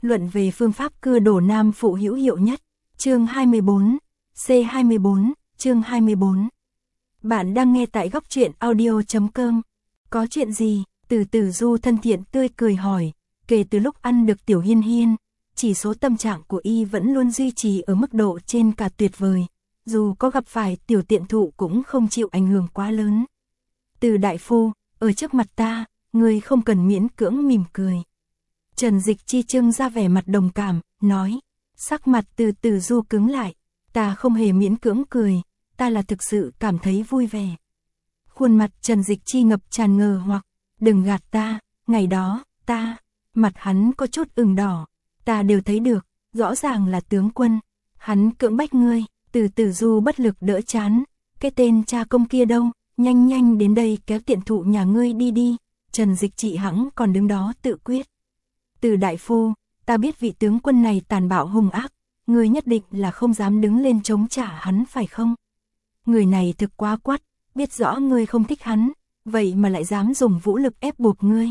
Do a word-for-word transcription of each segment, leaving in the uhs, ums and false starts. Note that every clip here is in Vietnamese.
luận về phương pháp cưa đổ nam phụ hữu hiệu nhất. Chương hai mươi bốn, C hai mươi bốn, chương hai mươi bốn. Bạn đang nghe tại góc truyện audio chấm com. Có chuyện gì? Từ Từ Du thân thiện tươi cười hỏi. Kể từ lúc ăn được tiểu hiên hiên, chỉ số tâm trạng của y vẫn luôn duy trì ở mức độ trên cả tuyệt vời. Dù có gặp phải tiểu tiện thụ cũng không chịu ảnh hưởng quá lớn. Từ đại phu, ở trước mặt ta, ngươi không cần miễn cưỡng mỉm cười. Trần Dịch Chi trưng ra vẻ mặt đồng cảm, nói. Sắc mặt Từ Từ Du cứng lại. Ta không hề miễn cưỡng cười, ta là thực sự cảm thấy vui vẻ. Khuôn mặt Trần Dịch Chi ngập tràn ngờ hoặc. Đừng gạt ta, ngày đó, ta, mặt hắn có chút ửng đỏ. Ta đều thấy được, rõ ràng là tướng quân. Hắn cưỡng bách ngươi. Từ Từ Du bất lực đỡ chán. Cái tên cha công kia đâu, nhanh nhanh đến đây kéo tiện thụ nhà ngươi đi đi. Trần Dịch Chi hẵng còn đứng đó tự quyết. Từ đại phu, ta biết vị tướng quân này tàn bạo hung ác, ngươi nhất định là không dám đứng lên chống trả hắn phải không? Người này thực quá quắt, biết rõ ngươi không thích hắn, vậy mà lại dám dùng vũ lực ép buộc ngươi.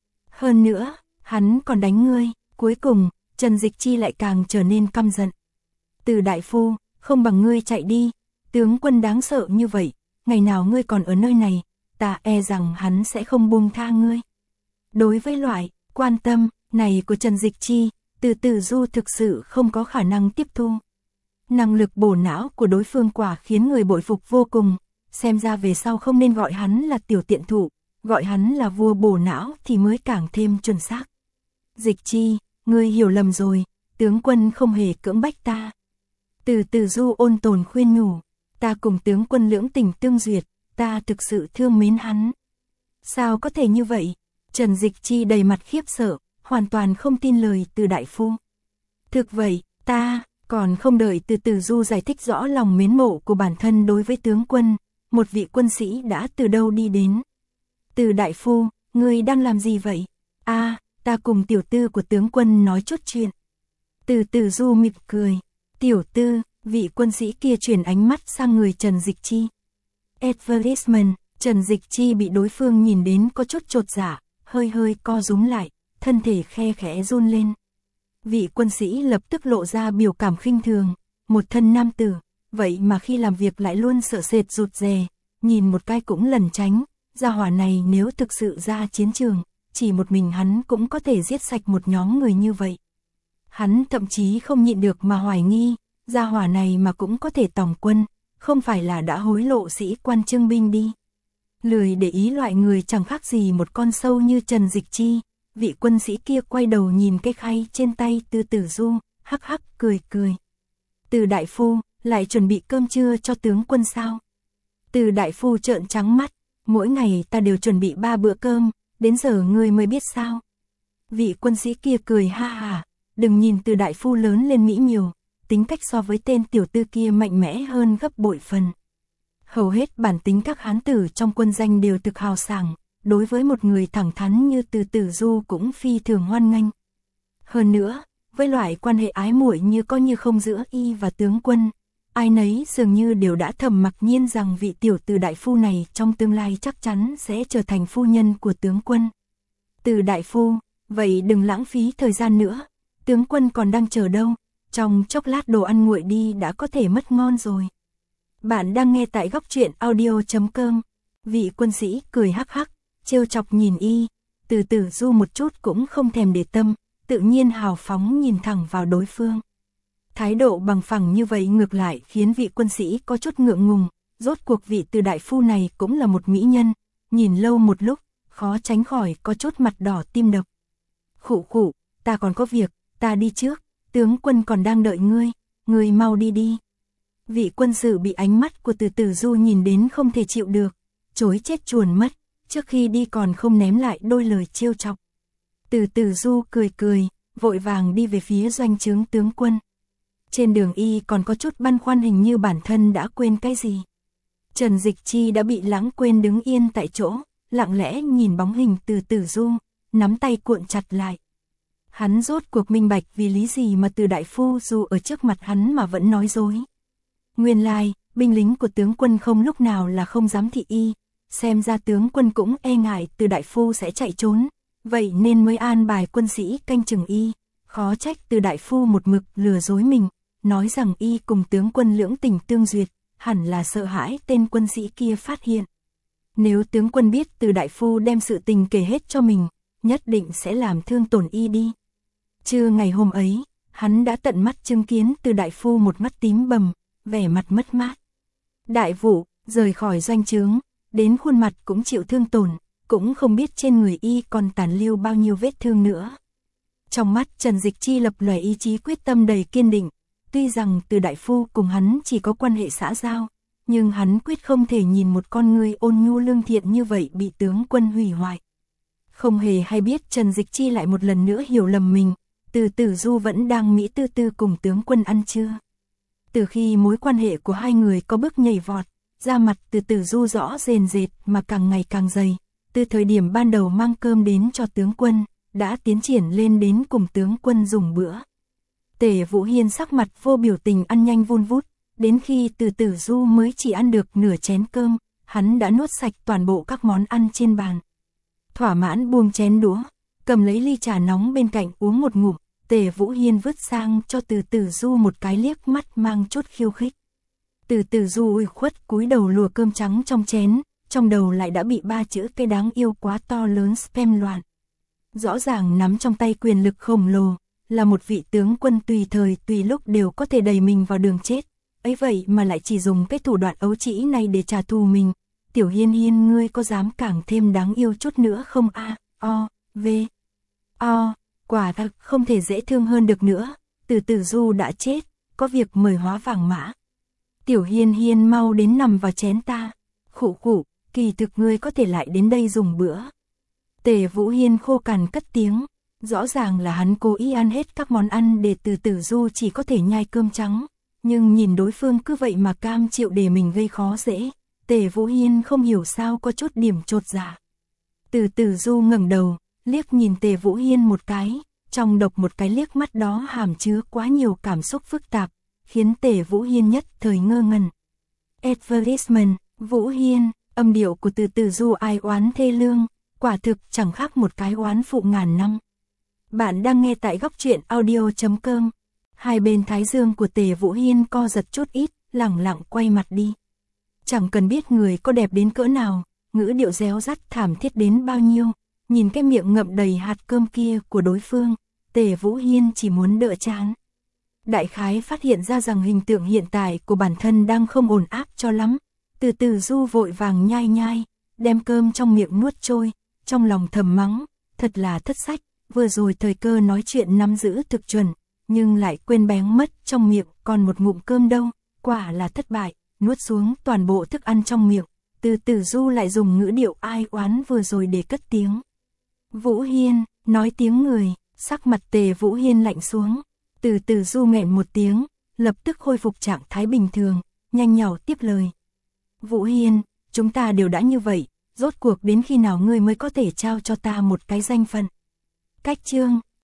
Hơn nữa, hắn còn đánh ngươi. Cuối cùng, Trần Dịch Chi lại càng trở nên căm giận. Từ đại phu, không bằng ngươi chạy đi, tướng quân đáng sợ như vậy, ngày nào ngươi còn ở nơi này, ta e rằng hắn sẽ không buông tha ngươi. Đối với loại quan tâm này của Trần Dịch Chi, Từ Từ Du thực sự không có khả năng tiếp thu. Năng lực bổ não của đối phương quả khiến người bội phục vô cùng, xem ra về sau không nên gọi hắn là tiểu tiện thụ, gọi hắn là vua bổ não thì mới càng thêm chuẩn xác. Dịch Chi, ngươi hiểu lầm rồi, tướng quân không hề cưỡng bách ta. Từ Từ Du ôn tồn khuyên nhủ, ta cùng tướng quân lưỡng tình tương duyệt, ta thực sự thương mến hắn. Sao có thể như vậy? Trần Dịch Chi đầy mặt khiếp sợ, hoàn toàn không tin lời Từ đại phu. Thực vậy, ta, còn không đợi Từ Từ Du giải thích rõ lòng mến mộ của bản thân đối với tướng quân, một vị quân sĩ đã từ đâu đi đến. Từ đại phu, ngươi đang làm gì vậy? A, à, ta cùng tiểu tư của tướng quân nói chút chuyện. Từ Từ Du mỉm cười. Tiểu tư, vị quân sĩ kia chuyển ánh mắt sang người Trần Dịch Chi. Advertisement, Trần Dịch Chi bị đối phương nhìn đến có chút chột dạ, hơi hơi co rúm lại, thân thể khe khẽ run lên. Vị quân sĩ lập tức lộ ra biểu cảm khinh thường, một thân nam tử, vậy mà khi làm việc lại luôn sợ sệt rụt rè, nhìn một cái cũng lẩn tránh, gia hỏa này nếu thực sự ra chiến trường, chỉ một mình hắn cũng có thể giết sạch một nhóm người như vậy. Hắn thậm chí không nhịn được mà hoài nghi, gia hỏa này mà cũng có thể tòng quân, không phải là đã hối lộ sĩ quan trương binh đi. Lười để ý loại người chẳng khác gì một con sâu như Trần Dịch Chi, vị quân sĩ kia quay đầu nhìn cái khay trên tay Từ Từ Du, hắc hắc cười cười. Từ đại phu, lại chuẩn bị cơm trưa cho tướng quân sao? Từ đại phu trợn trắng mắt, mỗi ngày ta đều chuẩn bị ba bữa cơm, đến giờ ngươi mới biết sao? Vị quân sĩ kia cười ha hà, đừng nhìn Từ đại phu lớn lên mỹ miều, tính cách so với tên tiểu tư kia mạnh mẽ hơn gấp bội phần. Hầu hết bản tính các hán tử trong quân danh đều thực hào sảng, đối với một người thẳng thắn như Từ Từ Du cũng phi thường hoan nghênh. Hơn nữa, với loại quan hệ ái muội như có như không giữa y và tướng quân, ai nấy dường như đều đã thầm mặc nhiên rằng vị tiểu Từ đại phu này trong tương lai chắc chắn sẽ trở thành phu nhân của tướng quân. Từ đại phu, vậy đừng lãng phí thời gian nữa, tướng quân còn đang chờ đâu, trong chốc lát đồ ăn nguội đi đã có thể mất ngon rồi. Bạn đang nghe tại góc truyện audio chấm com. Vị quân sĩ cười hắc hắc, trêu chọc nhìn y, Từ Từ Du một chút cũng không thèm để tâm, tự nhiên hào phóng nhìn thẳng vào đối phương. Thái độ bằng phẳng như vậy ngược lại khiến vị quân sĩ có chút ngượng ngùng, rốt cuộc vị Từ đại phu này cũng là một mỹ nhân, nhìn lâu một lúc, khó tránh khỏi có chút mặt đỏ tim đập. Khụ khụ, ta còn có việc, ta đi trước, tướng quân còn đang đợi ngươi, ngươi mau đi đi. Vị quân sự bị ánh mắt của Từ Từ Du nhìn đến không thể chịu được, chối chết chuồn mất, trước khi đi còn không ném lại đôi lời trêu chọc. Từ Từ Du cười cười, vội vàng đi về phía doanh trướng tướng quân. Trên đường y còn có chút băn khoăn, hình như bản thân đã quên cái gì. Trần Dịch Chi đã bị lãng quên đứng yên tại chỗ, lặng lẽ nhìn bóng hình Từ Từ Du, nắm tay cuộn chặt lại. Hắn rốt cuộc minh bạch vì lý gì mà Từ đại phu dù ở trước mặt hắn mà vẫn nói dối. Nguyên lai, binh lính của tướng quân không lúc nào là không dám thị y, xem ra tướng quân cũng e ngại Từ đại phu sẽ chạy trốn, vậy nên mới an bài quân sĩ canh chừng y, Khó trách Từ đại phu một mực lừa dối mình, nói rằng y cùng tướng quân lưỡng tình tương duyệt, hẳn là sợ hãi tên quân sĩ kia phát hiện. Nếu tướng quân biết Từ đại phu đem sự tình kể hết cho mình, nhất định sẽ làm thương tổn y đi. Trưa ngày hôm ấy, hắn đã tận mắt chứng kiến Từ đại phu một mắt tím bầm, vẻ mặt mất mát. Đại vụ, rời khỏi doanh trướng, đến khuôn mặt cũng chịu thương tổn, cũng không biết trên người y còn tàn lưu bao nhiêu vết thương nữa. Trong mắt Trần Dịch Chi lập lòe ý chí quyết tâm đầy kiên định, tuy rằng Từ đại phu cùng hắn chỉ có quan hệ xã giao, nhưng hắn quyết không thể nhìn một con người ôn nhu lương thiện như vậy bị tướng quân hủy hoại. Không hề hay biết Trần Dịch Chi lại một lần nữa hiểu lầm mình, Từ Tử Du vẫn đang mỹ tư tư cùng tướng quân ăn trưa. Từ khi mối quan hệ của hai người có bước nhảy vọt, da mặt Từ Tử Du rõ rền rệt mà càng ngày càng dày, từ thời điểm ban đầu mang cơm đến cho tướng quân, đã tiến triển lên đến cùng tướng quân dùng bữa. Tề Vũ Hiên sắc mặt vô biểu tình ăn nhanh vun vút, đến khi Từ Tử Du mới chỉ ăn được nửa chén cơm, hắn đã nuốt sạch toàn bộ các món ăn trên bàn. Thỏa mãn buông chén đũa, cầm lấy ly trà nóng bên cạnh uống một ngụm, Tề Vũ Hiên vứt sang cho Từ Tử Du một cái liếc mắt mang chút khiêu khích. Từ Tử Du ủy khuất cúi đầu lùa cơm trắng trong chén, trong đầu lại đã bị ba chữ cái đáng yêu quá to lớn spam loạn. Rõ ràng nắm trong tay quyền lực khổng lồ, là một vị tướng quân tùy thời tùy lúc đều có thể đẩy mình vào đường chết, ấy vậy mà lại chỉ dùng cái thủ đoạn ấu trĩ này để trả thù mình. Tiểu Hiên Hiên, ngươi có dám càng thêm đáng yêu chút nữa không a? O, V, O, quả thật không thể dễ thương hơn được nữa, Từ Tử Du đã chết, có việc mời hóa vàng mã. Tiểu Hiên Hiên mau đến nằm vào chén ta. Khụ khụ, kỳ thực ngươi có thể lại đến đây dùng bữa. Tề Vũ Hiên khô cằn cất tiếng, rõ ràng là hắn cố ý ăn hết các món ăn để Từ Tử Du chỉ có thể nhai cơm trắng, nhưng nhìn đối phương cứ vậy mà cam chịu để mình gây khó dễ, Tề Vũ Hiên không hiểu sao có chút điểm chột dạ. Từ Tử Du ngẩng đầu, liếc nhìn Tề Vũ Hiên một cái, trong độc một cái liếc mắt đó hàm chứa quá nhiều cảm xúc phức tạp, khiến Tề Vũ Hiên nhất thời ngơ ngẩn. Advertisement, Vũ Hiên, âm điệu của Từ Tử Du ai oán thê lương, quả thực chẳng khác một cái oán phụ ngàn năm. Bạn đang nghe tại góc truyện audio chấm com. Hai bên thái dương của Tề Vũ Hiên co giật chút ít, lẳng lặng quay mặt đi. Chẳng cần biết người có đẹp đến cỡ nào, ngữ điệu réo rắt thảm thiết đến bao nhiêu, nhìn cái miệng ngậm đầy hạt cơm kia của đối phương, Tề Vũ Hiên chỉ muốn đỡ chán. Đại khái phát hiện ra rằng hình tượng hiện tại của bản thân đang không ổn áp cho lắm, Từ Tử Du vội vàng nhai nhai, đem cơm trong miệng nuốt trôi, trong lòng thầm mắng, thật là thất sách, vừa rồi thời cơ nói chuyện nắm giữ thực chuẩn, nhưng lại quên bén mất trong miệng còn một ngụm cơm đâu, quả là thất bại, nuốt xuống toàn bộ thức ăn trong miệng, Từ Tử Du lại dùng ngữ điệu ai oán vừa rồi để cất tiếng. Vũ Hiên, nói tiếng người, sắc mặt Tề Vũ Hiên lạnh xuống, Từ Tử Du nghẹn một tiếng, lập tức khôi phục trạng thái bình thường, nhanh nhảu tiếp lời. Vũ Hiên, chúng ta đều đã như vậy, rốt cuộc đến khi nào ngươi mới có thể trao cho ta một cái danh phận? Cách chương